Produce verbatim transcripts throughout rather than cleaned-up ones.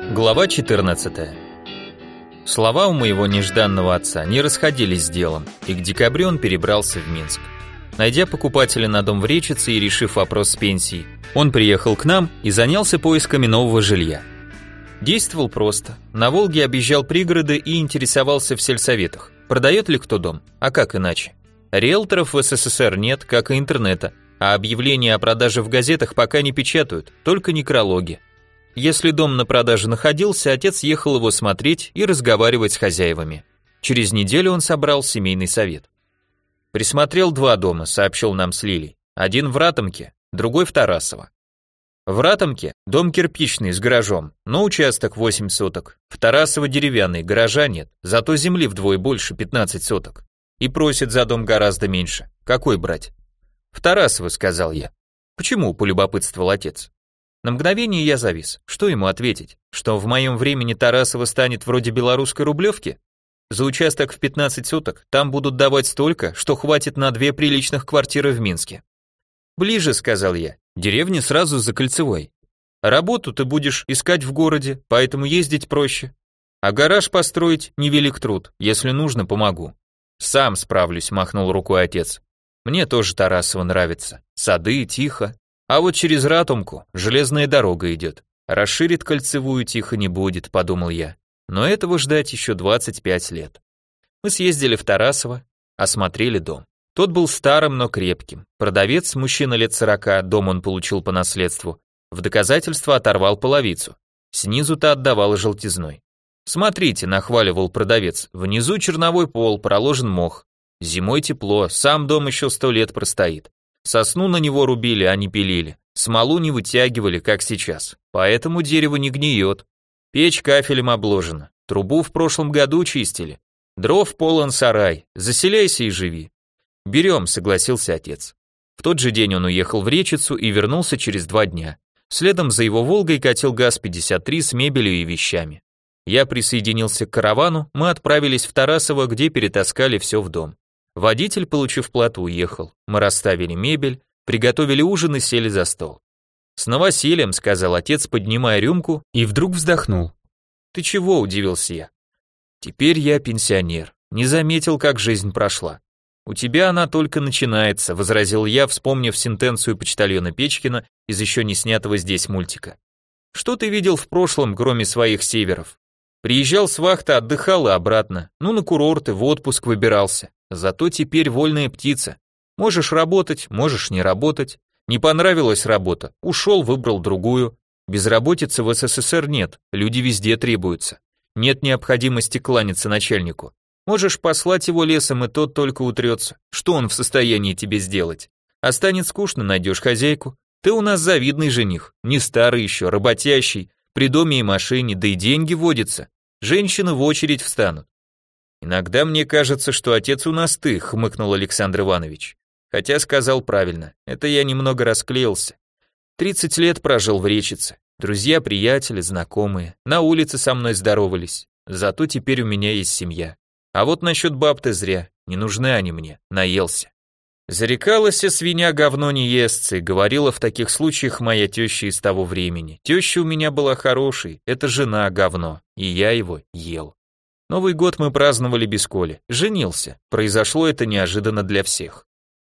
Глава четырнадцатая. Слова у моего нежданного отца не расходились с делом, и к декабрю он перебрался в Минск. Найдя покупателя на дом в Речице и решив вопрос с пенсией, он приехал к нам и занялся поисками нового жилья. Действовал просто. На Волге объезжал пригороды и интересовался в сельсоветах, продает ли кто дом, а как иначе. Риэлторов в СССР нет, как и интернета, а объявления о продаже в газетах пока не печатают, только некрологи. Если дом на продаже находился, отец ехал его смотреть и разговаривать с хозяевами. Через неделю он собрал семейный совет. «Присмотрел два дома», — сообщил нам с Лилей. «Один в Ратомке, другой в Тарасово. В Ратомке дом кирпичный с гаражом, но участок восемь соток. В Тарасово деревянный, гаража нет, зато земли вдвое больше, пятнадцать соток. И просит за дом гораздо меньше. Какой брать?» «В Тарасово», — сказал я. «Почему?» — полюбопытствовал отец. На мгновение я завис. Что ему ответить? Что в моем времени Тарасово станет вроде белорусской Рублевки? За участок в пятнадцать соток там будут давать столько, что хватит на две приличных квартиры в Минске. «Ближе», — сказал я, — «деревня сразу за Кольцевой. Работу ты будешь искать в городе, поэтому ездить проще. А гараж построить невелик труд, если нужно, помогу». «Сам справлюсь», — махнул рукой отец. «Мне тоже Тарасово нравится. Сады, тихо. А вот через Ратомку железная дорога идет. Расширит Кольцевую, тихо не будет», — подумал я. Но этого ждать еще двадцать пять лет. Мы съездили в Тарасово, осмотрели дом. Тот был старым, но крепким. Продавец, мужчина лет сорока, дом он получил по наследству, в доказательство оторвал половицу. Снизу-то отдавало желтизной. «Смотрите», — нахваливал продавец, — «внизу черновой пол, проложен мох. Зимой тепло, сам дом еще сто лет простоит. Сосну на него рубили, а не пилили. Смолу не вытягивали, как сейчас. Поэтому дерево не гниет. Печь кафелем обложена. Трубу в прошлом году чистили. Дров полон сарай. Заселяйся и живи». «Берем», — согласился отец. В тот же день он уехал в Речицу и вернулся через два дня. Следом за его «Волгой» катил ГАЗ пятьдесят три с мебелью и вещами. Я присоединился к каравану, мы отправились в Тарасово, где перетаскали все в дом. Водитель, получив плату, уехал. Мы расставили мебель, приготовили ужин и сели за стол. «С новосельем», — сказал отец, поднимая рюмку, и вдруг вздохнул. «Ты чего?» — удивился я. «Теперь я пенсионер. Не заметил, как жизнь прошла». «У тебя она только начинается», — возразил я, вспомнив сентенцию почтальона Печкина из еще не снятого здесь мультика. «Что ты видел в прошлом, кроме своих северов? Приезжал с вахты, отдыхал и обратно. Ну, на курорты, в отпуск выбирался. Зато теперь вольная птица. Можешь работать, можешь не работать. Не понравилась работа, ушел, выбрал другую. Безработицы в СССР нет, люди везде требуются. Нет необходимости кланяться начальнику. Можешь послать его лесом, и тот только утрется. Что он в состоянии тебе сделать? А станет скучно, найдешь хозяйку. Ты у нас завидный жених, не старый еще, работящий, при доме и машине, да и деньги водятся. Женщины в очередь встанут». «Иногда мне кажется, что отец у нас ты», — хмыкнул Александр Иванович. Хотя сказал правильно, это я немного расклеился. Тридцать лет прожил в Речице. Друзья, приятели, знакомые, на улице со мной здоровались. Зато теперь у меня есть семья. А вот насчет баб-то зря, не нужны они мне, наелся. «Зарекалась свинья говно не естся», говорила в таких случаях моя теща из того времени. Теща у меня была хорошей, это жена говно, и я его ел. Новый год мы праздновали без Коли, женился, произошло это неожиданно для всех.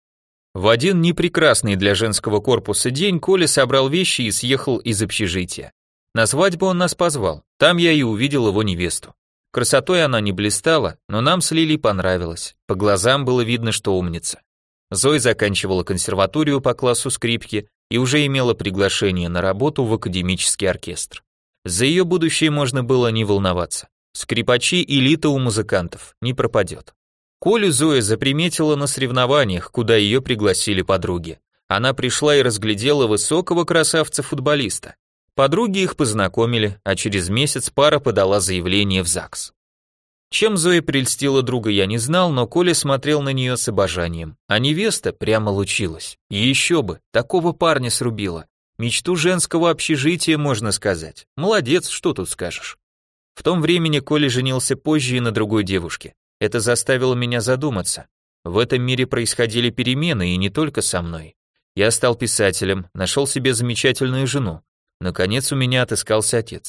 В один непрекрасный для женского корпуса день Коля собрал вещи и съехал из общежития. На свадьбу он нас позвал, там я и увидел его невесту. Красотой она не блистала, но нам с Лилей понравилось, по глазам было видно, что умница. Зоя заканчивала консерваторию по классу скрипки и уже имела приглашение на работу в академический оркестр. За ее будущее можно было не волноваться. Скрипачи — элита у музыкантов, не пропадет. Колю Зоя заприметила на соревнованиях, куда ее пригласили подруги. Она пришла и разглядела высокого красавца-футболиста. Подруги их познакомили, а через месяц пара подала заявление в ЗАГС. Чем Зоя прельстила друга, я не знал, но Коля смотрел на нее с обожанием, а невеста прямо лучилась. И еще бы, такого парня срубила. Мечту женского общежития, можно сказать. Молодец, что тут скажешь. В том времени Коля женился позже и на другой девушке. Это заставило меня задуматься. В этом мире происходили перемены, и не только со мной. Я стал писателем, нашел себе замечательную жену. Наконец у меня отыскался отец.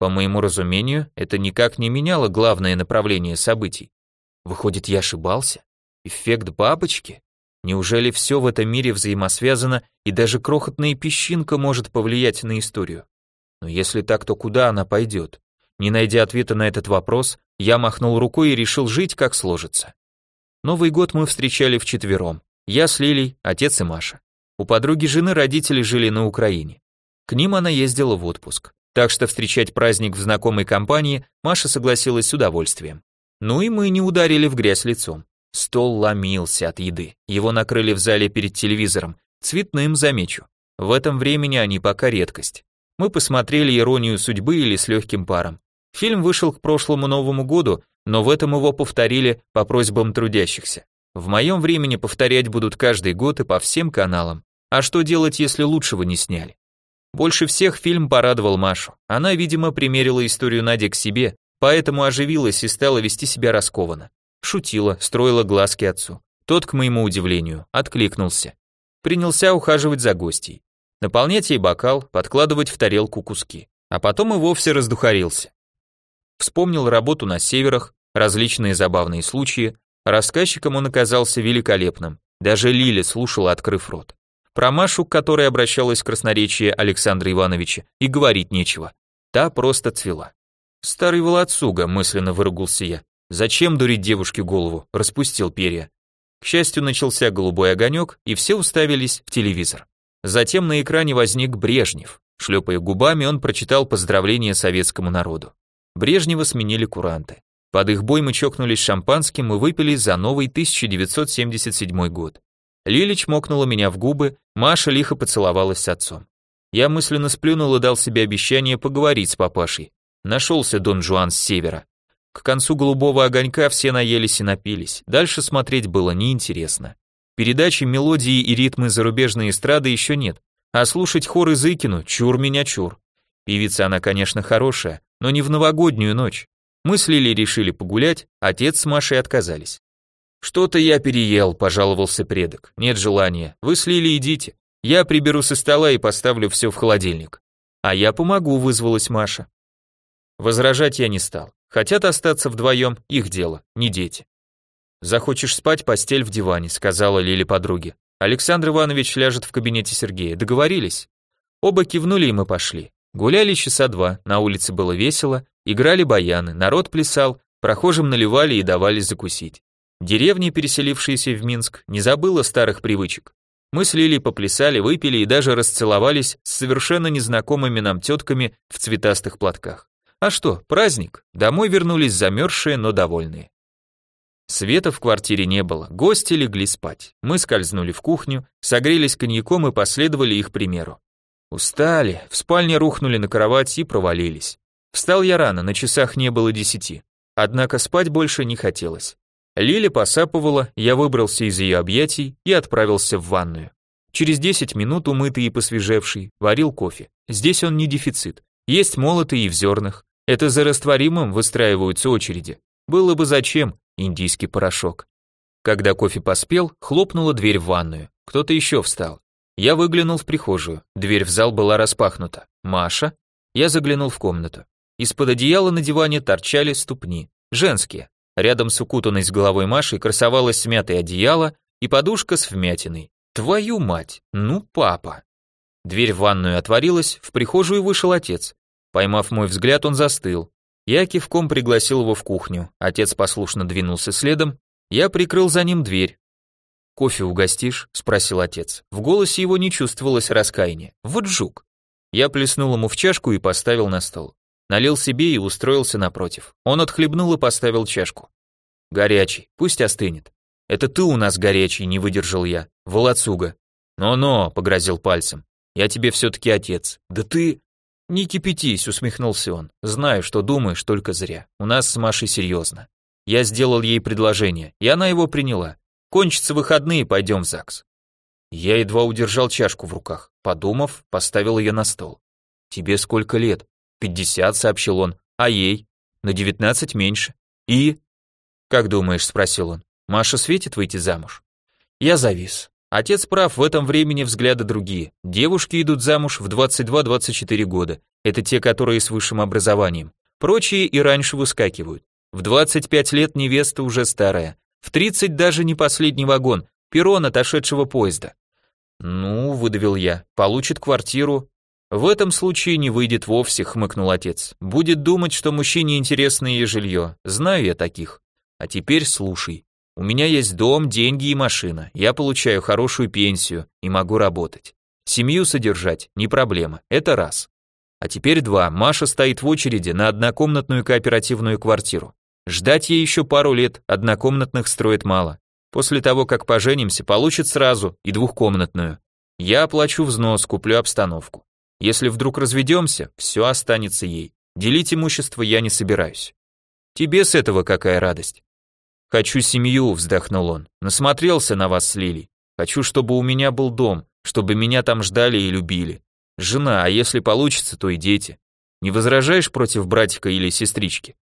По моему разумению, это никак не меняло главное направление событий. Выходит, я ошибался? Эффект бабочки? Неужели все в этом мире взаимосвязано, и даже крохотная песчинка может повлиять на историю? Но если так, то куда она пойдет? Не найдя ответа на этот вопрос, я махнул рукой и решил жить, как сложится. Новый год мы встречали вчетвером. Я с Лилей, отец и Маша. У подруги жены родители жили на Украине. К ним она ездила в отпуск. Так что встречать праздник в знакомой компании Маша согласилась с удовольствием. Ну и мы не ударили в грязь лицом. Стол ломился от еды. Его накрыли в зале перед телевизором. Цветным, замечу. В этом времени они пока редкость. Мы посмотрели «Иронию судьбы» или «С легким паром». Фильм вышел к прошлому Новому году, но в этом его повторили по просьбам трудящихся. В моем времени повторять будут каждый год и по всем каналам. А что делать, если лучшего не сняли? Больше всех фильм порадовал Машу. Она, видимо, примерила историю Нади к себе, поэтому оживилась и стала вести себя раскованно. Шутила, строила глазки отцу. Тот, к моему удивлению, откликнулся. Принялся ухаживать за гостьей. Наполнять ей бокал, подкладывать в тарелку куски. А потом и вовсе раздухарился. Вспомнил работу на северах, различные забавные случаи. Рассказчиком он оказался великолепным. Даже Лиля слушала, открыв рот. Про Машу, к которой обращалась красноречие Александра Ивановича, и говорить нечего. Та просто цвела. «Старый волоцуга», мысленно выругался я. Зачем дурить девушке голову? Распустил перья. К счастью, начался голубой огонек, и все уставились в телевизор. Затем на экране возник Брежнев. Шлепая губами, он прочитал поздравления советскому народу. Брежнева сменили куранты. Под их бой мы чокнулись шампанским и выпили за новый тысяча девятьсот семьдесят седьмой год. Лиля чмокнула меня в губы, Маша лихо поцеловалась с отцом. Я мысленно сплюнул и дал себе обещание поговорить с папашей. Нашелся Дон Жуан с севера. К концу голубого огонька все наелись и напились. Дальше смотреть было неинтересно. Передачи, мелодии и ритмы зарубежной эстрады еще нет, а слушать хоры Зыкину чур меня чур. Певица она, конечно, хорошая, но не в новогоднюю ночь. Мы с Лилей решили погулять, отец с Машей отказались. «Что-то я переел», — пожаловался предок. «Нет желания. Вы с Лилей идите. Я приберу со стола и поставлю все в холодильник». «А я помогу», — вызвалась Маша. Возражать я не стал. Хотят остаться вдвоем, их дело, не дети. «Захочешь спать, постель в диване», — сказала Лиле подруге. «Александр Иванович ляжет в кабинете Сергея. Договорились?» Оба кивнули, и мы пошли. Гуляли часа два, на улице было весело, играли баяны, народ плясал, прохожим наливали и давали закусить. Деревня, переселившаяся в Минск, не забыла старых привычек. Мы с Лилей поплясали, выпили и даже расцеловались с совершенно незнакомыми нам тетками в цветастых платках. А что, праздник? Домой вернулись замерзшие, но довольные. Света в квартире не было, гости легли спать. Мы скользнули в кухню, согрелись коньяком и последовали их примеру. Устали, в спальне рухнули на кровать и провалились. Встал я рано, на часах не было десяти. Однако спать больше не хотелось. Лиля посапывала, я выбрался из ее объятий и отправился в ванную. Через десять минут, умытый и посвежевший, варил кофе. Здесь он не дефицит. Есть молотый и в зернах. Это за растворимым выстраиваются очереди. Было бы зачем, индийский порошок. Когда кофе поспел, хлопнула дверь в ванную. Кто-то еще встал. Я выглянул в прихожую. Дверь в зал была распахнута. Маша? Я заглянул в комнату. Из-под одеяла на диване торчали ступни. Женские. Рядом с укутанной с головой Машей красовалось смятое одеяло и подушка с вмятиной. Твою мать, ну папа. Дверь в ванную отворилась, в прихожую вышел отец. Поймав мой взгляд, он застыл. Я кивком пригласил его в кухню. Отец послушно двинулся следом. Я прикрыл за ним дверь. «Кофе угостишь?» – спросил отец. В голосе его не чувствовалось раскаяния. Вот жук. Я плеснул ему в чашку и поставил на стол. Налил себе и устроился напротив. Он отхлебнул и поставил чашку. «Горячий, пусть остынет». «Это ты у нас горячий», – не выдержал я. «Волоцуга». «Но-но», – погрозил пальцем. «Я тебе все-таки отец». «Да ты...» «Не кипятись», — усмехнулся он. «Знаю, что думаешь, только зря. У нас с Машей серьезно. Я сделал ей предложение, и она его приняла. Кончатся выходные, пойдем в ЗАГС». Я едва удержал чашку в руках. Подумав, поставил ее на стол. «Тебе сколько лет?» «Пятьдесят», — сообщил он. «А ей?» «На девятнадцать меньше». «И?» «Как думаешь?» — спросил он. «Маша светит выйти замуж?» Я завис. Отец прав, в этом времени взгляды другие. Девушки идут замуж в двадцать два - двадцать четыре года, это те, которые с высшим образованием. Прочие и раньше выскакивают. В двадцать пять лет невеста уже старая, в тридцать даже не последний вагон, перрон отошедшего поезда. Ну, выдавил я, получит квартиру. В этом случае не выйдет вовсе, хмыкнул отец. Будет думать, что мужчине интересно ее жилье. Знаю я таких. А теперь слушай. У меня есть дом, деньги и машина. Я получаю хорошую пенсию и могу работать. Семью содержать не проблема. Это раз. А теперь два. Маша стоит в очереди на однокомнатную кооперативную квартиру. Ждать ей еще пару лет, однокомнатных строят мало. После того, как поженимся, получит сразу и двухкомнатную. Я оплачу взнос, куплю обстановку. Если вдруг разведемся, все останется ей. Делить имущество я не собираюсь. Тебе с этого какая радость? Хочу семью, вздохнул он. Насмотрелся на вас с Лилей. Хочу, чтобы у меня был дом, чтобы меня там ждали и любили. Жена, а если получится, то и дети. Не возражаешь против братика или сестрички?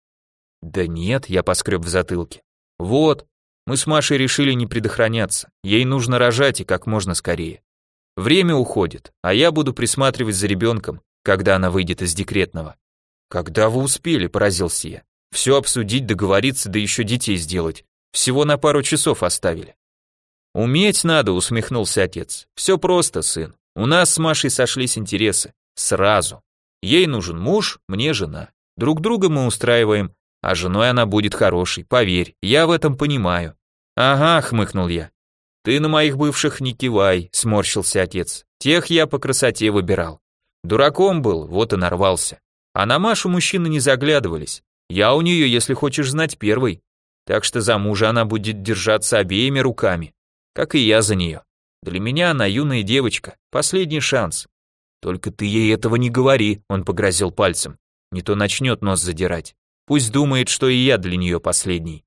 Да нет, я поскреб в затылке. Вот, мы с Машей решили не предохраняться. Ей нужно рожать и как можно скорее. Время уходит, а я буду присматривать за ребенком, когда она выйдет из декретного. Когда вы успели, поразился я. Все обсудить, договориться, да еще детей сделать. Всего на пару часов оставили. Уметь надо, усмехнулся отец. Все просто, сын. У нас с Машей сошлись интересы. Сразу. Ей нужен муж, мне жена. Друг друга мы устраиваем, а женой она будет хорошей, поверь, я в этом понимаю. Ага, хмыкнул я. Ты на моих бывших не кивай, сморщился отец. Тех я по красоте выбирал. Дураком был, вот и нарвался. А на Машу мужчины не заглядывались. Я у нее, если хочешь знать, первый. Так что за мужа она будет держаться обеими руками, как и я за нее. Для меня она юная девочка, последний шанс. Только ты ей этого не говори, он погрозил пальцем. Не то начнет нос задирать. Пусть думает, что и я для нее последний.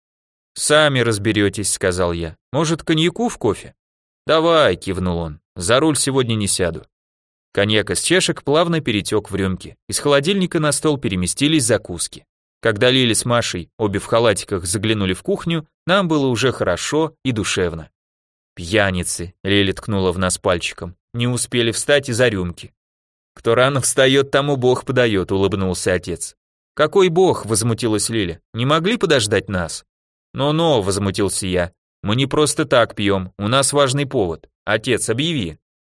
«Сами разберетесь», — сказал я. «Может, коньяку в кофе?» «Давай», — кивнул он. «За руль сегодня не сяду». Коньяк из чашек плавно перетек в рюмки. Из холодильника на стол переместились закуски. Когда Лили с Машей, обе в халатиках, заглянули в кухню, нам было уже хорошо и душевно. «Пьяницы», — Лили ткнула в нас пальчиком. «Не успели встать из-за рюмки». «Кто рано встает, тому Бог подает», — улыбнулся отец. «Какой Бог?» — возмутилась Лиля. «Не могли подождать нас?» «Но-но», — возмутился я, — «мы не просто так пьем, у нас важный повод. Отец, объяви».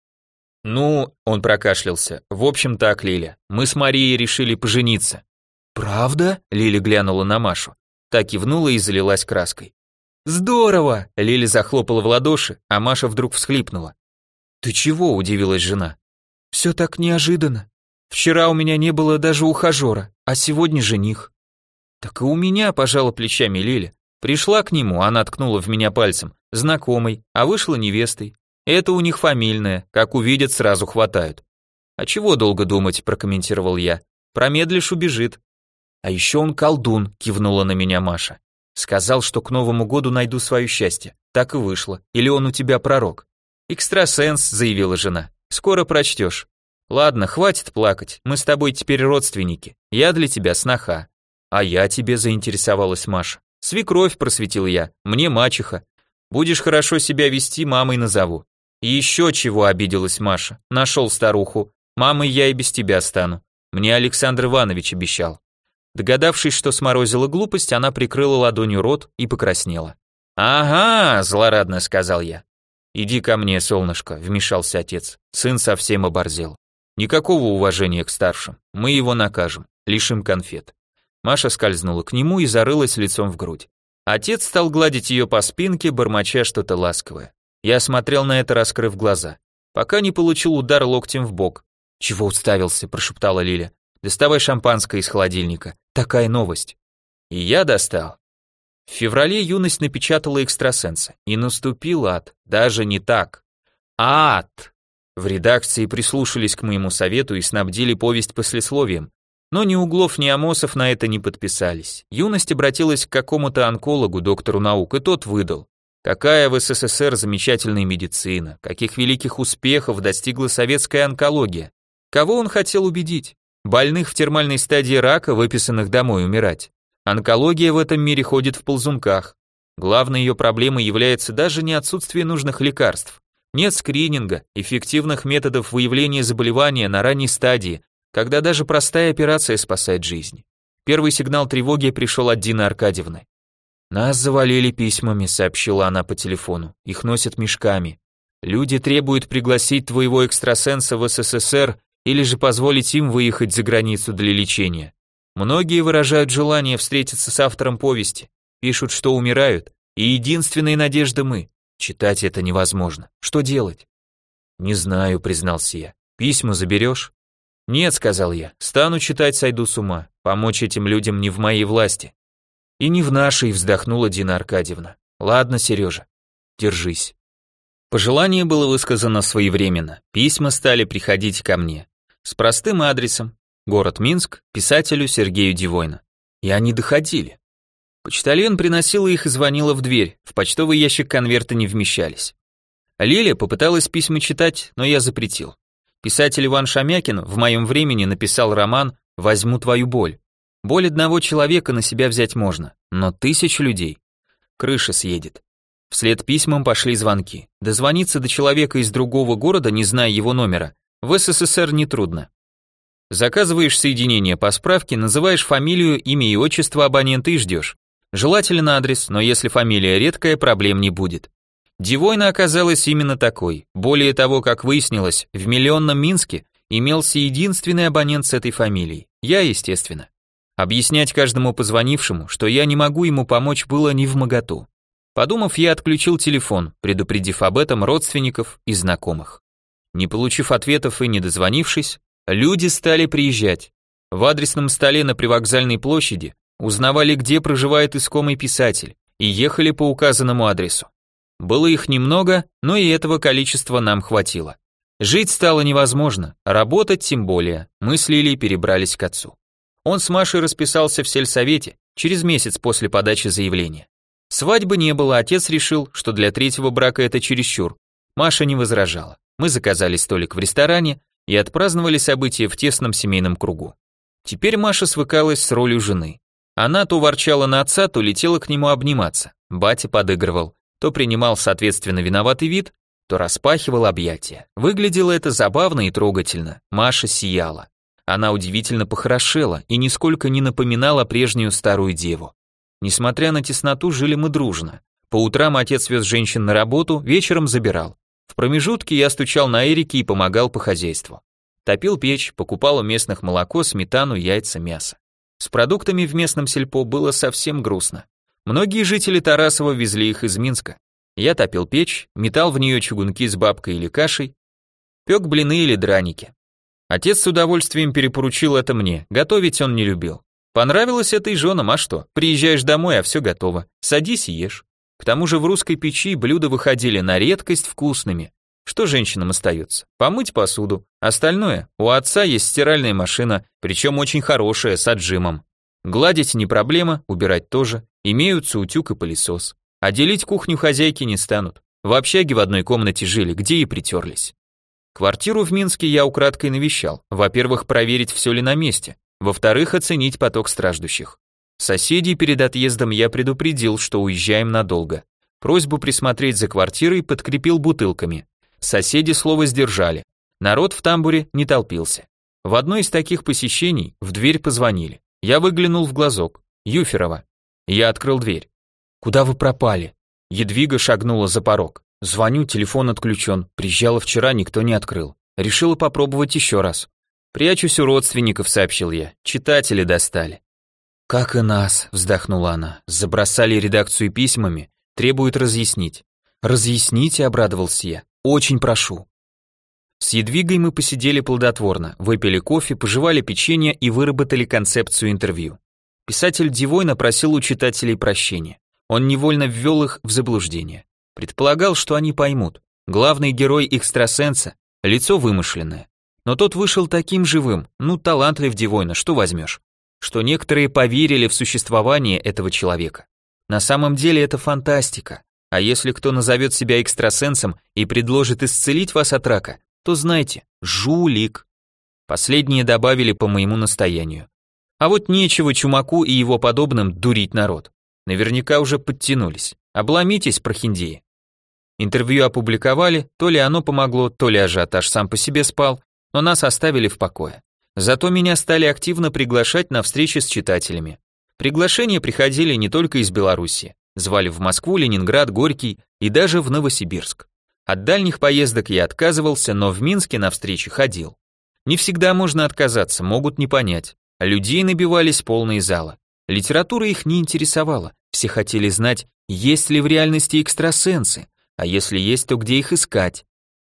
«Ну», — он прокашлялся, — «в общем так, Лиля, мы с Марией решили пожениться». «Правда?» — Лиля глянула на Машу. Та кивнула и залилась краской. «Здорово!» — Лиля захлопала в ладоши, а Маша вдруг всхлипнула. «Ты чего?» — удивилась жена. «Все так неожиданно. Вчера у меня не было даже ухажера, а сегодня жених». «Так и у меня», — пожала плечами Лиля. Пришла к нему, она ткнула в меня пальцем, знакомой, а вышла невестой. Это у них фамильное, как увидят, сразу хватают. А чего долго думать, прокомментировал я. Промедлишь, убежит. А еще он колдун, кивнула на меня Маша. Сказал, что к Новому году найду свое счастье. Так и вышло. Или он у тебя пророк? Экстрасенс, заявила жена. Скоро прочтешь. Ладно, хватит плакать, мы с тобой теперь родственники. Я для тебя сноха. А я тебе, заинтересовалась Маша. Свекровь, просветил я, мне мачеха. Будешь хорошо себя вести, мамой назову. И еще чего, обиделась Маша. Нашел старуху. Мамой я и без тебя стану. Мне Александр Иванович обещал. Догадавшись, что сморозила глупость, она прикрыла ладонью рот и покраснела. «Ага», — злорадно сказал я. «Иди ко мне, солнышко», — вмешался отец. Сын совсем оборзел. Никакого уважения к старшим. Мы его накажем, лишим конфет. Маша скользнула к нему и зарылась лицом в грудь. Отец стал гладить ее по спинке, бормоча что-то ласковое. Я смотрел на это, раскрыв глаза, пока не получил удар локтем в бок. «Чего уставился?» – прошептала Лиля. «Доставай шампанское из холодильника. Такая новость». И я достал. В феврале юность напечатала экстрасенса, и наступил ад, даже не так. Ад! В редакции прислушались к моему совету и снабдили повесть послесловием. Но ни Углов, ни Амосов на это не подписались. Юность обратилась к какому-то онкологу, доктору наук, и тот выдал. Какая в СССР замечательная медицина, каких великих успехов достигла советская онкология. Кого он хотел убедить? Больных в термальной стадии рака, выписанных домой умирать. Онкология в этом мире ходит в ползунках. Главной ее проблемой является даже не отсутствие нужных лекарств. Нет скрининга, эффективных методов выявления заболевания на ранней стадии, когда даже простая операция спасает жизнь. Первый сигнал тревоги пришел от Дины Аркадьевны. «Нас завалили письмами», — сообщила она по телефону. «Их носят мешками. Люди требуют пригласить твоего экстрасенса в СССР или же позволить им выехать за границу для лечения. Многие выражают желание встретиться с автором повести, пишут, что умирают, и единственная надежда мы. Читать это невозможно. Что делать?» «Не знаю», — признался я. «Письма заберешь?» «Нет», — сказал я, — «стану читать, сойду с ума. Помочь этим людям не в моей власти». «И не в нашей», — вздохнула Дина Аркадьевна. «Ладно, Сережа, держись». Пожелание было высказано своевременно. Письма стали приходить ко мне. С простым адресом. Город Минск, писателю Сергею Дивойно. И они доходили. Почтальон приносила их и звонила в дверь. В почтовый ящик конверты не вмещались. Лиля попыталась письма читать, но я запретил. Писатель Иван Шамякин в моем времени написал роман «Возьму твою боль». Боль одного человека на себя взять можно, но тысячу людей. Крыша съедет. Вслед письмам пошли звонки. Дозвониться до человека из другого города, не зная его номера, в СССР нетрудно. Заказываешь соединение по справке, называешь фамилию, имя и отчество абонента и ждешь. Желателен адрес, но если фамилия редкая, проблем не будет. Дивойна оказалась именно такой. Более того, как выяснилось, в миллионном Минске имелся единственный абонент с этой фамилией. Я, естественно. Объяснять каждому позвонившему, что я не могу ему помочь, было невмоготу. Подумав, я отключил телефон, предупредив об этом родственников и знакомых. Не получив ответов и не дозвонившись, люди стали приезжать. В адресном столе на привокзальной площади узнавали, где проживает искомый писатель, и ехали по указанному адресу. Было их немного, но и этого количества нам хватило. Жить стало невозможно, работать тем более. Мы с Лилей перебрались к отцу. Он с Машей расписался в сельсовете через месяц после подачи заявления. Свадьбы не было, отец решил, что для третьего брака это чересчур. Маша не возражала. Мы заказали столик в ресторане и отпраздновали событие в тесном семейном кругу. Теперь Маша свыкалась с ролью жены. Она то ворчала на отца, то летела к нему обниматься. Батя подыгрывал, то принимал соответственно виноватый вид, то распахивал объятия. Выглядело это забавно и трогательно. Маша сияла. Она удивительно похорошела и нисколько не напоминала прежнюю старую деву. Несмотря на тесноту, жили мы дружно. По утрам отец вез женщин на работу, вечером забирал. В промежутке я стучал на Эрике и помогал по хозяйству. Топил печь, покупал у местных молоко, сметану, яйца, мясо. С продуктами в местном сельпо было совсем грустно. Многие жители Тарасова везли их из Минска. Я топил печь, метал в нее чугунки с бабкой или кашей, пек блины или драники. Отец с удовольствием перепоручил это мне, готовить он не любил. Понравилось это и женам, а что? Приезжаешь домой, а все готово. Садись и ешь. К тому же в русской печи блюда выходили на редкость вкусными. Что женщинам остается? Помыть посуду. Остальное, у отца есть стиральная машина, причем очень хорошая, с отжимом. Гладить не проблема, убирать тоже. Имеются утюг и пылесос. А делить кухню хозяйки не станут. В общаге в одной комнате жили, где и притерлись. Квартиру в Минске я украдкой навещал. Во-первых, проверить, все ли на месте. Во-вторых, оценить поток страждущих. Соседей перед отъездом я предупредил, что уезжаем надолго. Просьбу присмотреть за квартирой подкрепил бутылками. Соседи слово сдержали. Народ в тамбуре не толпился. В одно из таких посещений в дверь позвонили. Я выглянул в глазок. Юферова. Я открыл дверь. «Куда вы пропали?» Едвига шагнула за порог. Звоню, телефон отключен. Приезжала вчера, никто не открыл. Решила попробовать еще раз. «Прячусь у родственников», — сообщил я. «Читатели достали». «Как и нас», — вздохнула она. «Забросали редакцию письмами, требуют разъяснить». «Разъясните», — обрадовался я. «Очень прошу». С Едвигой мы посидели плодотворно, выпили кофе, пожевали печенье и выработали концепцию интервью. Писатель Дивойно просил у читателей прощения. Он невольно ввел их в заблуждение. Предполагал, что они поймут. Главный герой экстрасенса — лицо вымышленное. Но тот вышел таким живым, ну талантлив Дивойно, что возьмешь, что некоторые поверили в существование этого человека. На самом деле это фантастика, а если кто назовет себя экстрасенсом и предложит исцелить вас от рака, то знайте, жулик. Последние добавили по моему настоянию. А вот нечего Чумаку и его подобным дурить народ. Наверняка уже подтянулись. Обломитесь, прохиндеи. Интервью опубликовали, то ли оно помогло, то ли ажиотаж сам по себе спал, но нас оставили в покое. Зато меня стали активно приглашать на встречи с читателями. Приглашения приходили не только из Беларуси. Звали в Москву, Ленинград, Горький и даже в Новосибирск. От дальних поездок я отказывался, но в Минске на встречи ходил. Не всегда можно отказаться, могут не понять. Людей набивались полные залы. Литература их не интересовала. Все хотели знать, есть ли в реальности экстрасенсы, а если есть, то где их искать.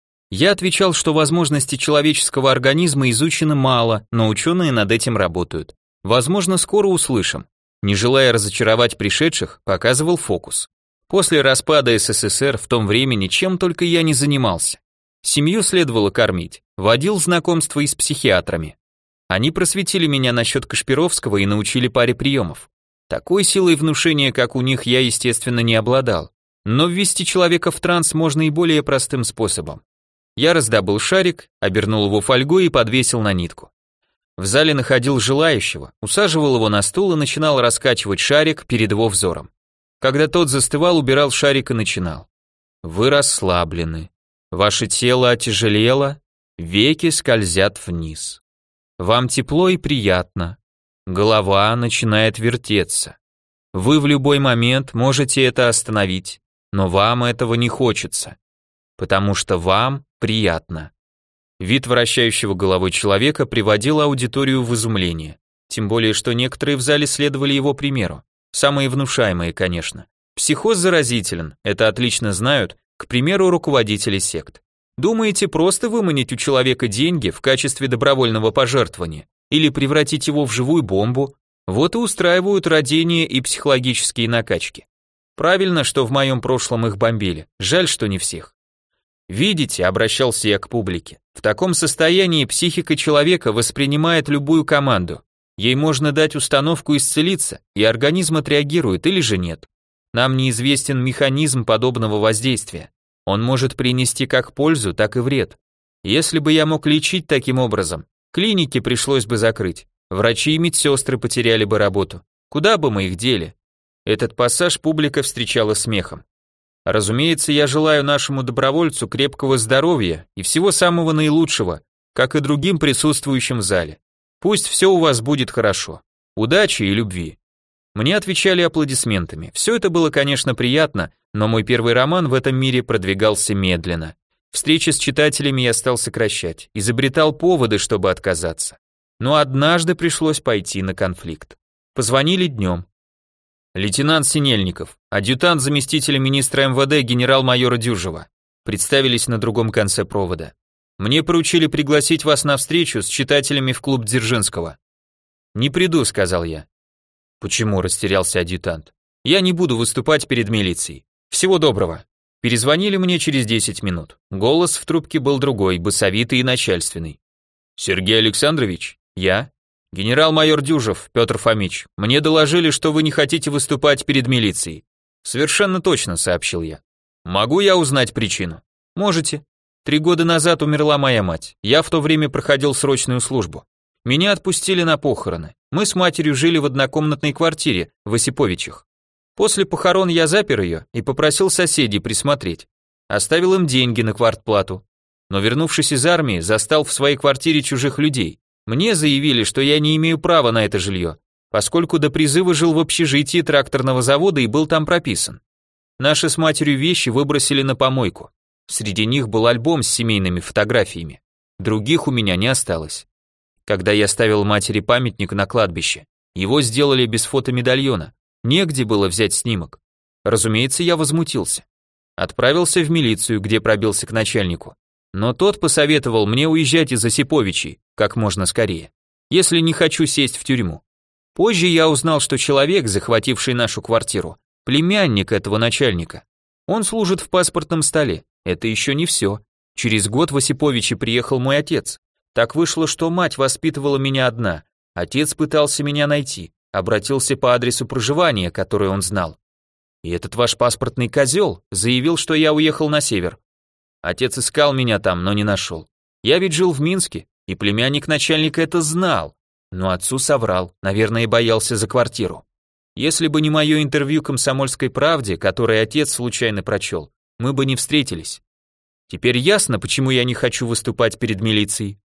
Я отвечал, что возможности человеческого организма изучено мало, но ученые над этим работают. Возможно, скоро услышим. Не желая разочаровать пришедших, показывал фокус. После распада СССР в том времени чем только я не занимался. Семью следовало кормить, водил знакомства и с психиатрами. Они просветили меня насчет Кашпировского и научили паре приемов. Такой силой внушения, как у них, я, естественно, не обладал. Но ввести человека в транс можно и более простым способом. Я раздобыл шарик, обернул его фольгой и подвесил на нитку. В зале находил желающего, усаживал его на стул и начинал раскачивать шарик перед его взором. Когда тот застывал, убирал шарик и начинал. Вы расслаблены. Ваше тело отяжелело, веки скользят вниз. Вам тепло и приятно. Голова начинает вертеться. Вы в любой момент можете это остановить, но вам этого не хочется, потому что вам приятно. Вид вращающего головой человека приводил аудиторию в изумление. Тем более, что некоторые в зале следовали его примеру. Самые внушаемые, конечно. Психоз заразителен, это отлично знают, к примеру, руководители сект. Думаете, просто выманить у человека деньги в качестве добровольного пожертвования или превратить его в живую бомбу? Вот и устраивают родения и психологические накачки. Правильно, что в моем прошлом их бомбили, жаль, что не всех. Видите, обращался я к публике, в таком состоянии психика человека воспринимает любую команду. Ей можно дать установку исцелиться, и организм отреагирует или же нет. Нам неизвестен механизм подобного воздействия. Он может принести как пользу, так и вред. Если бы я мог лечить таким образом, клиники пришлось бы закрыть, врачи и медсестры потеряли бы работу. Куда бы мы их дели? Этот пассаж публика встречала смехом. Разумеется, я желаю нашему добровольцу крепкого здоровья и всего самого наилучшего, как и другим присутствующим в зале. Пусть все у вас будет хорошо. Удачи и любви. Мне отвечали аплодисментами. Все это было, конечно, приятно, но мой первый роман в этом мире продвигался медленно. Встречи с читателями я стал сокращать, изобретал поводы, чтобы отказаться. Но однажды пришлось пойти на конфликт. Позвонили днем. Лейтенант Синельников, адъютант заместителя министра эм вэ дэ генерал-майора Дюжева. Представились на другом конце провода. Мне поручили пригласить вас на встречу с читателями в клуб Дзержинского. Не приду, сказал я. Почему, растерялся адъютант. Я не буду выступать перед милицией. Всего доброго. Перезвонили мне через десять минут. Голос в трубке был другой, басовитый и начальственный. Сергей Александрович, я? Генерал-майор Дюжев, Петр Фомич, мне доложили, что вы не хотите выступать перед милицией. Совершенно точно, сообщил я. Могу я узнать причину? Можете. Три года назад умерла моя мать. Я в то время проходил срочную службу. Меня отпустили на похороны. Мы с матерью жили в однокомнатной квартире в Осиповичах. После похорон я запер ее и попросил соседей присмотреть. Оставил им деньги на квартплату. Но вернувшись из армии, застал в своей квартире чужих людей. Мне заявили, что я не имею права на это жилье, поскольку до призыва жил в общежитии тракторного завода и был там прописан. Наши с матерью вещи выбросили на помойку. Среди них был альбом с семейными фотографиями. Других у меня не осталось. Когда я ставил матери памятник на кладбище, его сделали без фотомедальона. Негде было взять снимок. Разумеется, я возмутился. Отправился в милицию, где пробился к начальнику. Но тот посоветовал мне уезжать из Осиповичей как можно скорее, если не хочу сесть в тюрьму. Позже я узнал, что человек, захвативший нашу квартиру, племянник этого начальника. Он служит в паспортном столе. Это еще не все. Через год в Осиповичи приехал мой отец. Так вышло, что мать воспитывала меня одна. Отец пытался меня найти, обратился по адресу проживания, который он знал. И этот ваш паспортный козел заявил, что я уехал на север. Отец искал меня там, но не нашел. Я ведь жил в Минске, и племянник начальника это знал. Но отцу соврал, наверное, боялся за квартиру. Если бы не мое интервью «Комсомольской правде», которое отец случайно прочел, мы бы не встретились. Теперь ясно, почему я не хочу выступать перед милицией.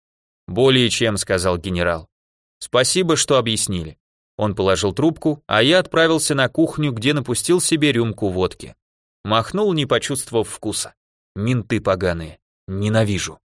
Более чем, сказал генерал. Спасибо, что объяснили. Он положил трубку, а я отправился на кухню, где напустил себе рюмку водки. Махнул, не почувствовав вкуса. Менты поганые. Ненавижу.